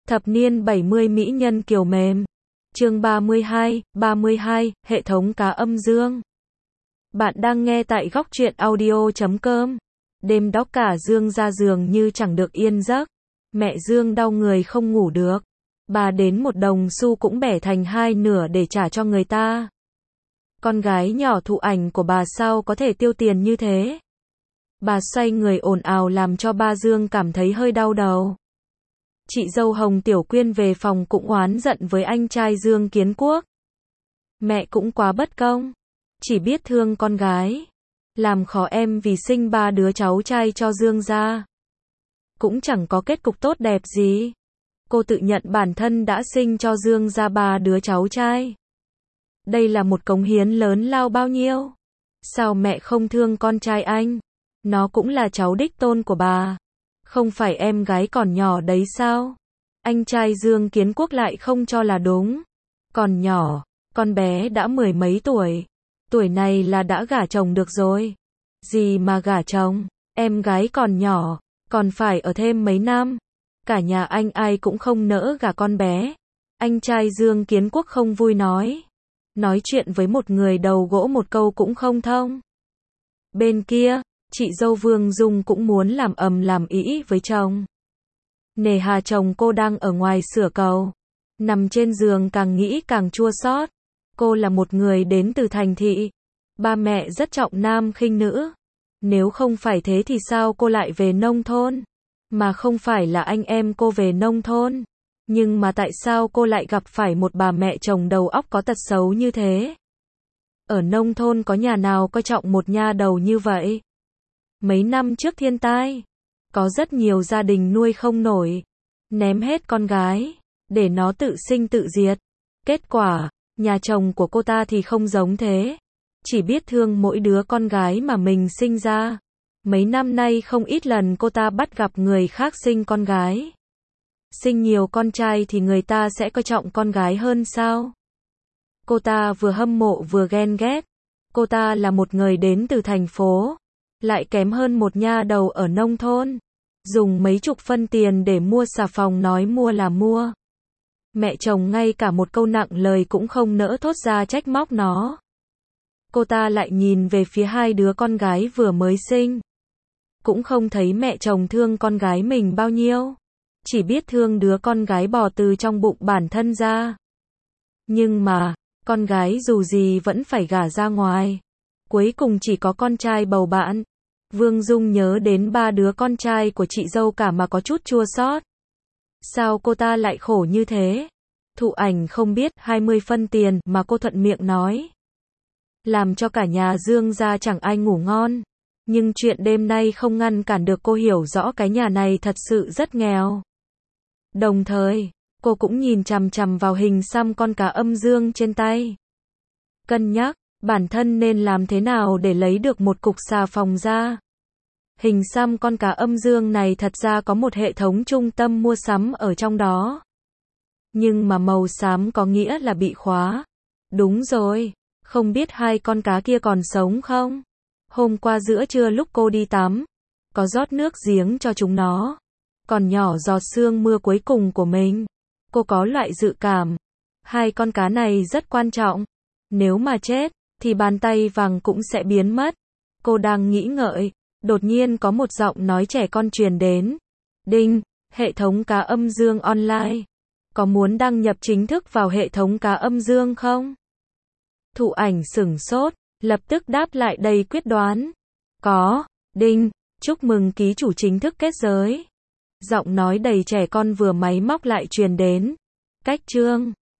Thập niên 70 mỹ nhân kiều mềm. Chương 32, hệ thống cá âm dương. Bạn đang nghe tại góc truyện audio.com. Đêm đó cả Dương ra giường như chẳng được yên giấc. Mẹ Dương đau người không ngủ được. Bà đến một đồng xu cũng bẻ thành hai nửa để trả cho người ta. Con gái nhỏ Thụ Ảnh của bà sao có thể tiêu tiền như thế? Bà xoay người ồn ào làm cho ba Dương cảm thấy hơi đau đầu. Chị dâu Hồng Tiểu Quyên về phòng cũng oán giận với anh trai Dương Kiến Quốc. Mẹ cũng quá bất công, chỉ biết thương con gái, làm khó em vì sinh ba đứa cháu trai cho Dương gia. Cũng chẳng có kết cục tốt đẹp gì. Cô tự nhận bản thân đã sinh cho Dương gia ba đứa cháu trai. Đây là một cống hiến lớn lao bao nhiêu. Sao mẹ không thương con trai anh? Nó cũng là cháu đích tôn của bà. Không phải em gái còn nhỏ đấy sao? Anh trai Dương Kiến Quốc lại không cho là đúng. Còn nhỏ, con bé đã mười mấy tuổi. Tuổi này là đã gả chồng được rồi. Gì mà gả chồng, em gái còn nhỏ, còn phải ở thêm mấy năm. Cả nhà anh ai cũng không nỡ gả con bé. Anh trai Dương Kiến Quốc không vui nói. Nói chuyện với một người đầu gỗ một câu cũng không thông. Bên kia, chị dâu Vương Dung cũng muốn làm ầm làm ĩ với chồng. Nề hà chồng cô đang ở ngoài sửa cầu. Nằm trên giường càng nghĩ càng chua xót. Cô là một người đến từ thành thị. Ba mẹ rất trọng nam khinh nữ. Nếu không phải thế thì sao cô lại về nông thôn? Mà không phải là anh em cô về nông thôn. Nhưng mà tại sao cô lại gặp phải một bà mẹ chồng đầu óc có tật xấu như thế? Ở nông thôn có nhà nào coi trọng một nha đầu như vậy? Mấy năm trước thiên tai, có rất nhiều gia đình nuôi không nổi, ném hết con gái, để nó tự sinh tự diệt. Kết quả, nhà chồng của cô ta thì không giống thế. Chỉ biết thương mỗi đứa con gái mà mình sinh ra. Mấy năm nay không ít lần cô ta bắt gặp người khác sinh con gái. Sinh nhiều con trai thì người ta sẽ coi trọng con gái hơn sao? Cô ta vừa hâm mộ vừa ghen ghét. Cô ta là một người đến từ thành phố, lại kém hơn một nha đầu ở nông thôn. Dùng mấy chục phân tiền để mua xà phòng nói mua là mua. Mẹ chồng ngay cả một câu nặng lời cũng không nỡ thốt ra trách móc nó. Cô ta lại nhìn về phía hai đứa con gái vừa mới sinh. Cũng không thấy mẹ chồng thương con gái mình bao nhiêu. Chỉ biết thương đứa con gái bò từ trong bụng bản thân ra. Nhưng mà, con gái dù gì vẫn phải gả ra ngoài. Cuối cùng chỉ có con trai bầu bạn. Vương Dung nhớ đến ba đứa con trai của chị dâu cả mà có chút chua xót. Sao cô ta lại khổ như thế? Thụ Ảnh không biết 20 phân tiền mà cô thuận miệng nói. Làm cho cả nhà Dương gia chẳng ai ngủ ngon. Nhưng chuyện đêm nay không ngăn cản được cô hiểu rõ cái nhà này thật sự rất nghèo. Đồng thời, cô cũng nhìn chằm chằm vào hình xăm con cá âm dương trên tay. Cân nhắc, bản thân nên làm thế nào để lấy được một cục xà phòng ra. Hình xăm con cá âm dương này thật ra có một hệ thống trung tâm mua sắm ở trong đó. Nhưng mà màu xám có nghĩa là bị khóa. Đúng rồi, không biết hai con cá kia còn sống không? Hôm qua giữa trưa lúc cô đi tắm, có rót nước giếng cho chúng nó. Còn nhỏ giọt sương mưa cuối cùng của mình. Cô có loại dự cảm. Hai con cá này rất quan trọng. Nếu mà chết, thì bàn tay vàng cũng sẽ biến mất. Cô đang nghĩ ngợi. Đột nhiên có một giọng nói trẻ con truyền đến. Đinh, hệ thống cá âm dương online. Có muốn đăng nhập chính thức vào hệ thống cá âm dương không? Thụ Ảnh sửng sốt, lập tức đáp lại đầy quyết đoán. Có, đinh, chúc mừng ký chủ chính thức kết giới. Giọng nói đầy trẻ con vừa máy móc lại truyền đến. Cách chương